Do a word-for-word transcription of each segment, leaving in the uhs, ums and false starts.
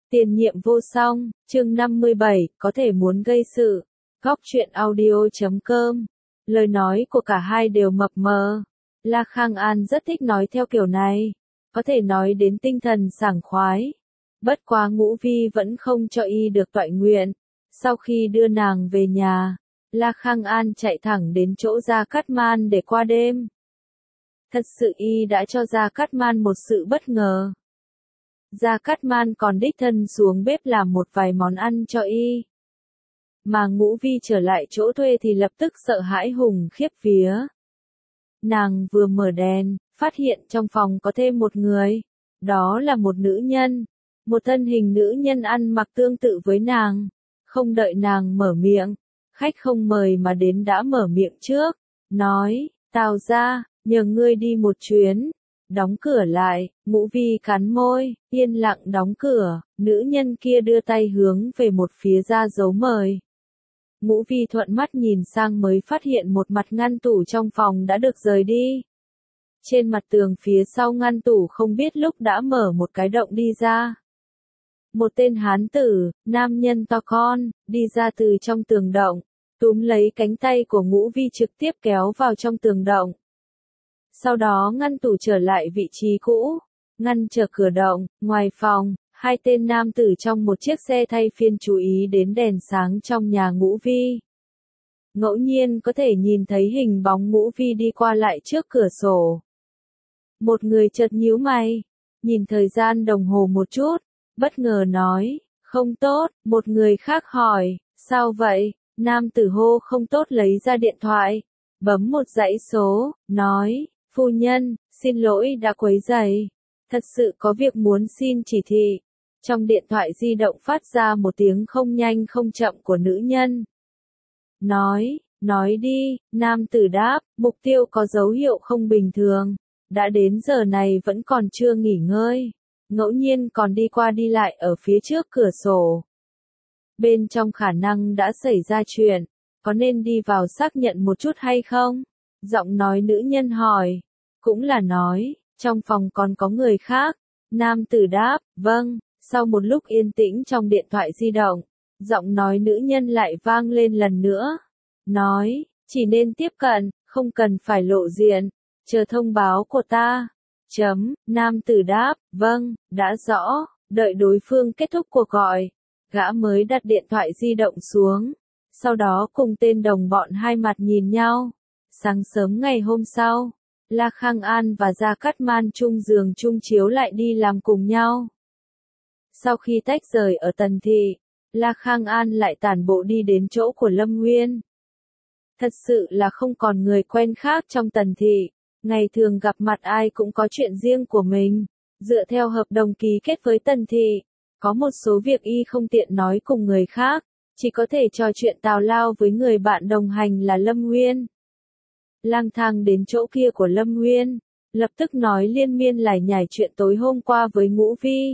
Tiền nhiệm vô song, chương năm mươi bảy, có thể muốn gây sự. Góc truyện audio chấm com. Lời nói của cả hai đều mập mờ. La Khang An rất thích nói theo kiểu này. Có thể nói đến tinh thần sảng khoái. Bất quá Ngũ Vi vẫn không cho y được toại nguyện. Sau khi đưa nàng về nhà, La Khang An chạy thẳng đến chỗ Gia Cát Man để qua đêm. Thật sự y đã cho Gia Cát Man một sự bất ngờ. Gia Cát Man còn đích thân xuống bếp làm một vài món ăn cho y. Mà Ngũ Vi trở lại chỗ thuê thì lập tức sợ hãi hùng khiếp vía. Nàng vừa mở đèn, phát hiện trong phòng có thêm một người. Đó là một nữ nhân. Một thân hình nữ nhân ăn mặc tương tự với nàng. Không đợi nàng mở miệng, khách không mời mà đến đã mở miệng trước. Nói, Tào gia, nhờ ngươi đi một chuyến. Đóng cửa lại, Ngũ Vi cắn môi, yên lặng đóng cửa, nữ nhân kia đưa tay hướng về một phía ra dấu mời. Ngũ Vi thuận mắt nhìn sang mới phát hiện một mặt ngăn tủ trong phòng đã được rời đi. Trên mặt tường phía sau ngăn tủ không biết lúc đã mở một cái động đi ra. Một tên hán tử, nam nhân to con, đi ra từ trong tường động, túm lấy cánh tay của Ngũ Vi trực tiếp kéo vào trong tường động. Sau đó ngăn tủ trở lại vị trí cũ, ngăn trở cửa động, ngoài phòng, hai tên nam tử trong một chiếc xe thay phiên chú ý đến đèn sáng trong nhà Ngũ Vi. Ngẫu nhiên có thể nhìn thấy hình bóng Ngũ Vi đi qua lại trước cửa sổ. Một người chợt nhíu mày, nhìn thời gian đồng hồ một chút, bất ngờ nói, không tốt, một người khác hỏi, sao vậy, nam tử hô không tốt lấy ra điện thoại, bấm một dãy số, nói, phu nhân, xin lỗi đã quấy rầy, thật sự có việc muốn xin chỉ thị. Trong điện thoại di động phát ra một tiếng không nhanh không chậm của nữ nhân. Nói, nói đi, nam tử đáp, mục tiêu có dấu hiệu không bình thường, đã đến giờ này vẫn còn chưa nghỉ ngơi, ngẫu nhiên còn đi qua đi lại ở phía trước cửa sổ. Bên trong khả năng đã xảy ra chuyện, có nên đi vào xác nhận một chút hay không? Giọng nói nữ nhân hỏi, cũng là nói, trong phòng còn có người khác. Nam tử đáp, vâng. Sau một lúc yên tĩnh trong điện thoại di động, giọng nói nữ nhân lại vang lên lần nữa. Nói, chỉ nên tiếp cận, không cần phải lộ diện, chờ thông báo của ta. Chấm, nam tử đáp, vâng, đã rõ, đợi đối phương kết thúc cuộc gọi. Gã mới đặt điện thoại di động xuống, sau đó cùng tên đồng bọn hai mặt nhìn nhau. Sáng sớm ngày hôm sau, La Khang An và Gia Cát Man chung giường chung chiếu lại đi làm cùng nhau. Sau khi tách rời ở Tần Thị, La Khang An lại tản bộ đi đến chỗ của Lâm Nguyên. Thật sự là không còn người quen khác trong Tần Thị, ngày thường gặp mặt ai cũng có chuyện riêng của mình. Dựa theo hợp đồng ký kết với Tần Thị, có một số việc y không tiện nói cùng người khác, chỉ có thể trò chuyện tào lao với người bạn đồng hành là Lâm Nguyên. Lang thang đến chỗ kia của Lâm Nguyên, lập tức nói liên miên lải nhải chuyện tối hôm qua với Ngũ Vi.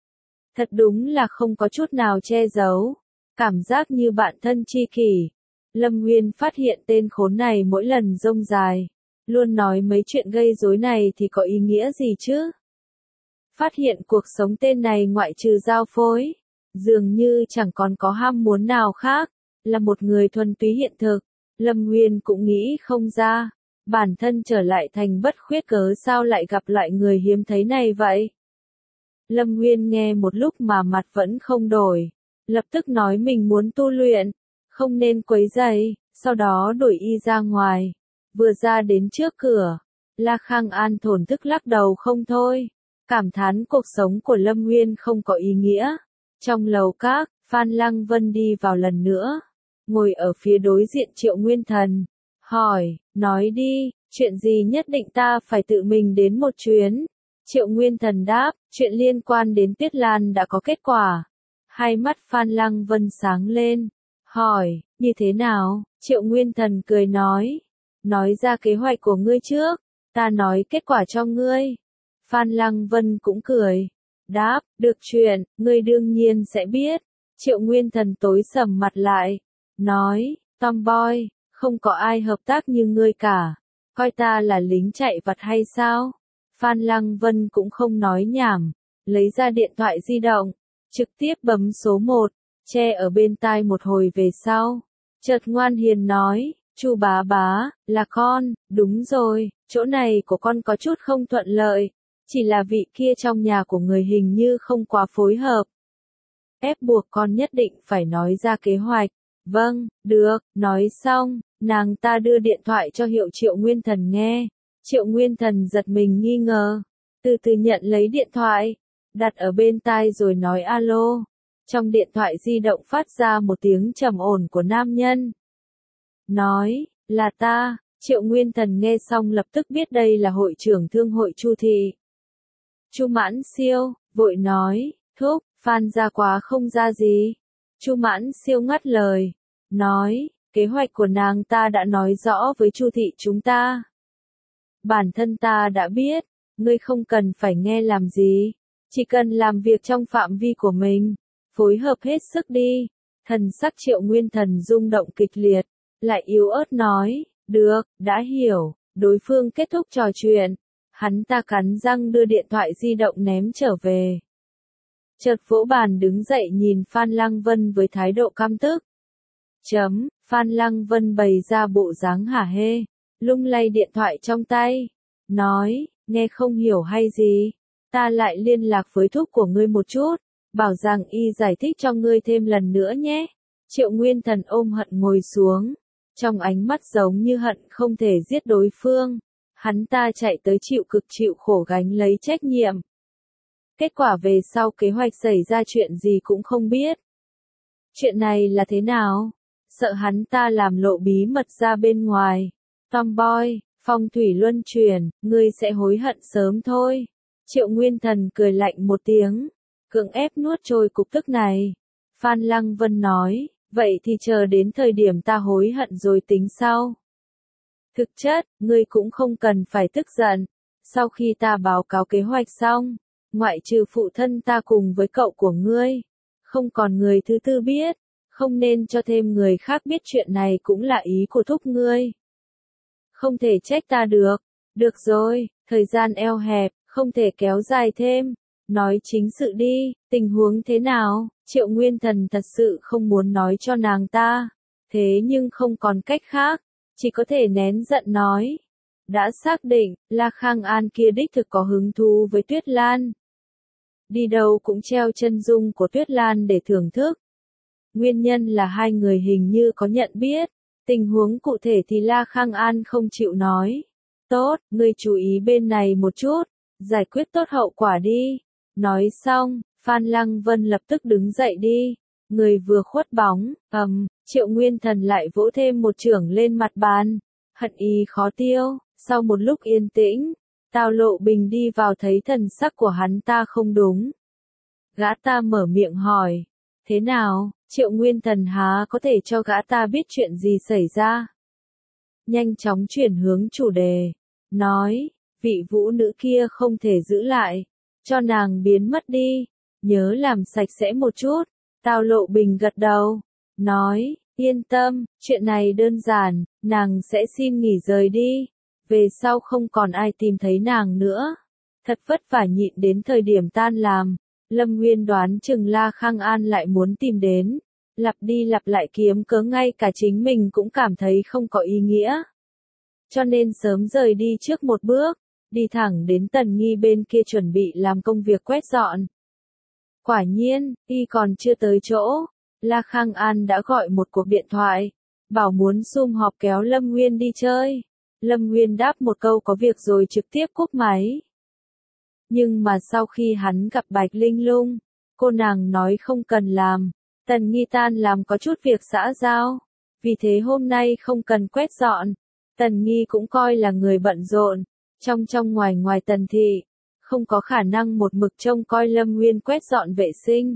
Thật đúng là không có chút nào che giấu, cảm giác như bạn thân tri kỷ. Lâm Nguyên phát hiện tên khốn này mỗi lần rông dài, luôn nói mấy chuyện gây rối này thì có ý nghĩa gì chứ? Phát hiện cuộc sống tên này ngoại trừ giao phối, dường như chẳng còn có ham muốn nào khác, là một người thuần túy hiện thực. Lâm Nguyên cũng nghĩ không ra, bản thân trở lại thành bất khuyết cớ sao lại gặp loại người hiếm thấy này vậy? Lâm Nguyên nghe một lúc mà mặt vẫn không đổi, lập tức nói mình muốn tu luyện, không nên quấy rầy, sau đó đuổi y ra ngoài. Vừa ra đến trước cửa, La Khang An thổn thức lắc đầu không thôi, cảm thán cuộc sống của Lâm Nguyên không có ý nghĩa. Trong lầu các, Phan Lăng Vân đi vào lần nữa, ngồi ở phía đối diện Triệu Nguyên Thần, hỏi, nói đi, chuyện gì nhất định ta phải tự mình đến một chuyến? Triệu Nguyên Thần đáp, chuyện liên quan đến Tuyết Lan đã có kết quả. Hai mắt Phan Lăng Vân sáng lên, hỏi, như thế nào? Triệu Nguyên Thần cười nói, nói ra kế hoạch của ngươi trước, ta nói kết quả cho ngươi. Phan Lăng Vân cũng cười, đáp, được chuyện, ngươi đương nhiên sẽ biết. Triệu Nguyên Thần tối sầm mặt lại, nói, Tomboy, không có ai hợp tác như ngươi cả, coi ta là lính chạy vặt hay sao? Phan Lăng Vân cũng không nói nhảm, lấy ra điện thoại di động, trực tiếp bấm số một, che ở bên tai một hồi về sau. Chợt ngoan hiền nói, Chu bá bá, là con, đúng rồi, chỗ này của con có chút không thuận lợi, chỉ là vị kia trong nhà của người hình như không quá phối hợp. Ép buộc con nhất định phải nói ra kế hoạch. Vâng, được, nói xong, nàng ta đưa điện thoại cho hiệu Triệu Nguyên Thần nghe. Triệu Nguyên Thần giật mình nghi ngờ, từ từ nhận lấy điện thoại, đặt ở bên tai rồi nói alo. Trong điện thoại di động phát ra một tiếng trầm ổn của nam nhân. Nói, là ta. Triệu Nguyên Thần nghe xong lập tức biết đây là hội trưởng thương hội Chu thị. Chu Mãn Siêu, vội nói, thúc, Phan gia quá không ra gì. Chu Mãn Siêu ngắt lời, nói, kế hoạch của nàng ta đã nói rõ với Chu thị chúng ta. Bản thân ta đã biết, ngươi không cần phải nghe làm gì, chỉ cần làm việc trong phạm vi của mình, phối hợp hết sức đi. Thần sắc Triệu Nguyên Thần rung động kịch liệt, lại yếu ớt nói, được, đã hiểu. Đối phương kết thúc trò chuyện, hắn ta cắn răng đưa điện thoại di động ném trở về. Chợt vỗ bàn đứng dậy nhìn Phan Lăng Vân với thái độ căm tức. Chấm, Phan Lăng Vân bày ra bộ dáng hả hê, lung lay điện thoại trong tay, nói, nghe không hiểu hay gì, ta lại liên lạc với thúc của ngươi một chút, bảo rằng y giải thích cho ngươi thêm lần nữa nhé. Triệu Nguyên Thần ôm hận ngồi xuống, trong ánh mắt giống như hận không thể giết đối phương, hắn ta chạy tới chịu cực chịu khổ gánh lấy trách nhiệm. Kết quả về sau kế hoạch xảy ra chuyện gì cũng không biết. Chuyện này là thế nào? Sợ hắn ta làm lộ bí mật ra bên ngoài. Tomboy, phong thủy luân chuyển, ngươi sẽ hối hận sớm thôi. Triệu Nguyên Thần cười lạnh một tiếng, cưỡng ép nuốt trôi cục tức này. Phan Lăng Vân nói, vậy thì chờ đến thời điểm ta hối hận rồi tính sau. Thực chất, ngươi cũng không cần phải tức giận. Sau khi ta báo cáo kế hoạch xong, ngoại trừ phụ thân ta cùng với cậu của ngươi, không còn người thứ tư biết, không nên cho thêm người khác biết chuyện này cũng là ý của thúc ngươi. Không thể trách ta được. Được rồi, thời gian eo hẹp, không thể kéo dài thêm. Nói chính sự đi, tình huống thế nào? Triệu Nguyên Thần thật sự không muốn nói cho nàng ta, thế nhưng không còn cách khác, chỉ có thể nén giận nói. Đã xác định, La Khang An kia đích thực có hứng thú với Tuyết Lan. Đi đâu cũng treo chân dung của Tuyết Lan để thưởng thức. Nguyên nhân là hai người hình như có nhận biết, tình huống cụ thể thì La Khang An không chịu nói. Tốt, ngươi chú ý bên này một chút, giải quyết tốt hậu quả đi. Nói xong, Phan Lăng Vân lập tức đứng dậy đi. Người vừa khuất bóng, ầm, Triệu Nguyên Thần lại vỗ thêm một chưởng lên mặt bàn. Hận ý khó tiêu, sau một lúc yên tĩnh, Tào Lộ Bình đi vào thấy thần sắc của hắn ta không đúng. Gã ta mở miệng hỏi, thế nào? Triệu Nguyên Thần há có thể cho gã ta biết chuyện gì xảy ra. Nhanh chóng chuyển hướng chủ đề, nói, vị vũ nữ kia không thể giữ lại, cho nàng biến mất đi, nhớ làm sạch sẽ một chút. Tào Lộ Bình gật đầu, nói, yên tâm, chuyện này đơn giản, nàng sẽ xin nghỉ rời đi, về sau không còn ai tìm thấy nàng nữa. Thật vất vả nhịn đến thời điểm tan làm, Lâm Nguyên đoán chừng La Khang An lại muốn tìm đến, lặp đi lặp lại kiếm cớ ngay cả chính mình cũng cảm thấy không có ý nghĩa. Cho nên sớm rời đi trước một bước, đi thẳng đến Tần Nghi bên kia chuẩn bị làm công việc quét dọn. Quả nhiên, y còn chưa tới chỗ, La Khang An đã gọi một cuộc điện thoại, bảo muốn sum họp kéo Lâm Nguyên đi chơi. Lâm Nguyên đáp một câu có việc rồi trực tiếp cúp máy. Nhưng mà sau khi hắn gặp Bạch Linh Lung, cô nàng nói không cần làm, Tần Nghi tan làm có chút việc xã giao, vì thế hôm nay không cần quét dọn. Tần Nghi cũng coi là người bận rộn, trong trong ngoài ngoài Tần thị, không có khả năng một mực trông coi Lâm Nguyên quét dọn vệ sinh.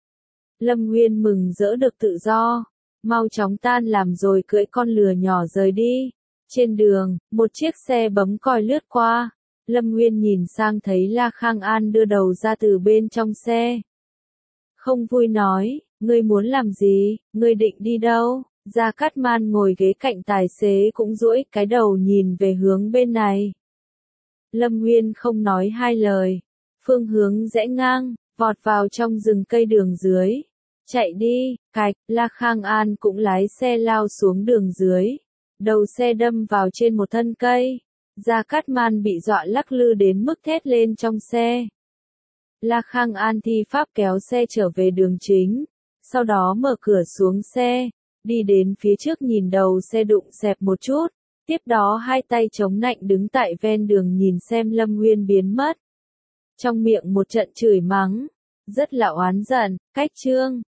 Lâm Nguyên mừng rỡ được tự do, mau chóng tan làm rồi cưỡi con lừa nhỏ rời đi. Trên đường, một chiếc xe bấm còi lướt qua, Lâm Nguyên nhìn sang thấy La Khang An đưa đầu ra từ bên trong xe. Không vui nói, ngươi muốn làm gì, ngươi định đi đâu? Gia Cát Man ngồi ghế cạnh tài xế cũng duỗi cái đầu nhìn về hướng bên này. Lâm Nguyên không nói hai lời, phương hướng rẽ ngang, vọt vào trong rừng cây đường dưới. Chạy đi, cạch, La Khang An cũng lái xe lao xuống đường dưới. Đầu xe đâm vào trên một thân cây. Gia Cát Man bị dọa lắc lư đến mức thét lên trong xe. La Khang An thi pháp kéo xe trở về đường chính. Sau đó mở cửa xuống xe. Đi đến phía trước nhìn đầu xe đụng xẹp một chút. Tiếp đó hai tay chống nạnh đứng tại ven đường nhìn xem Lâm Nguyên biến mất. Trong miệng một trận chửi mắng. Rất là oán giận, cách chương.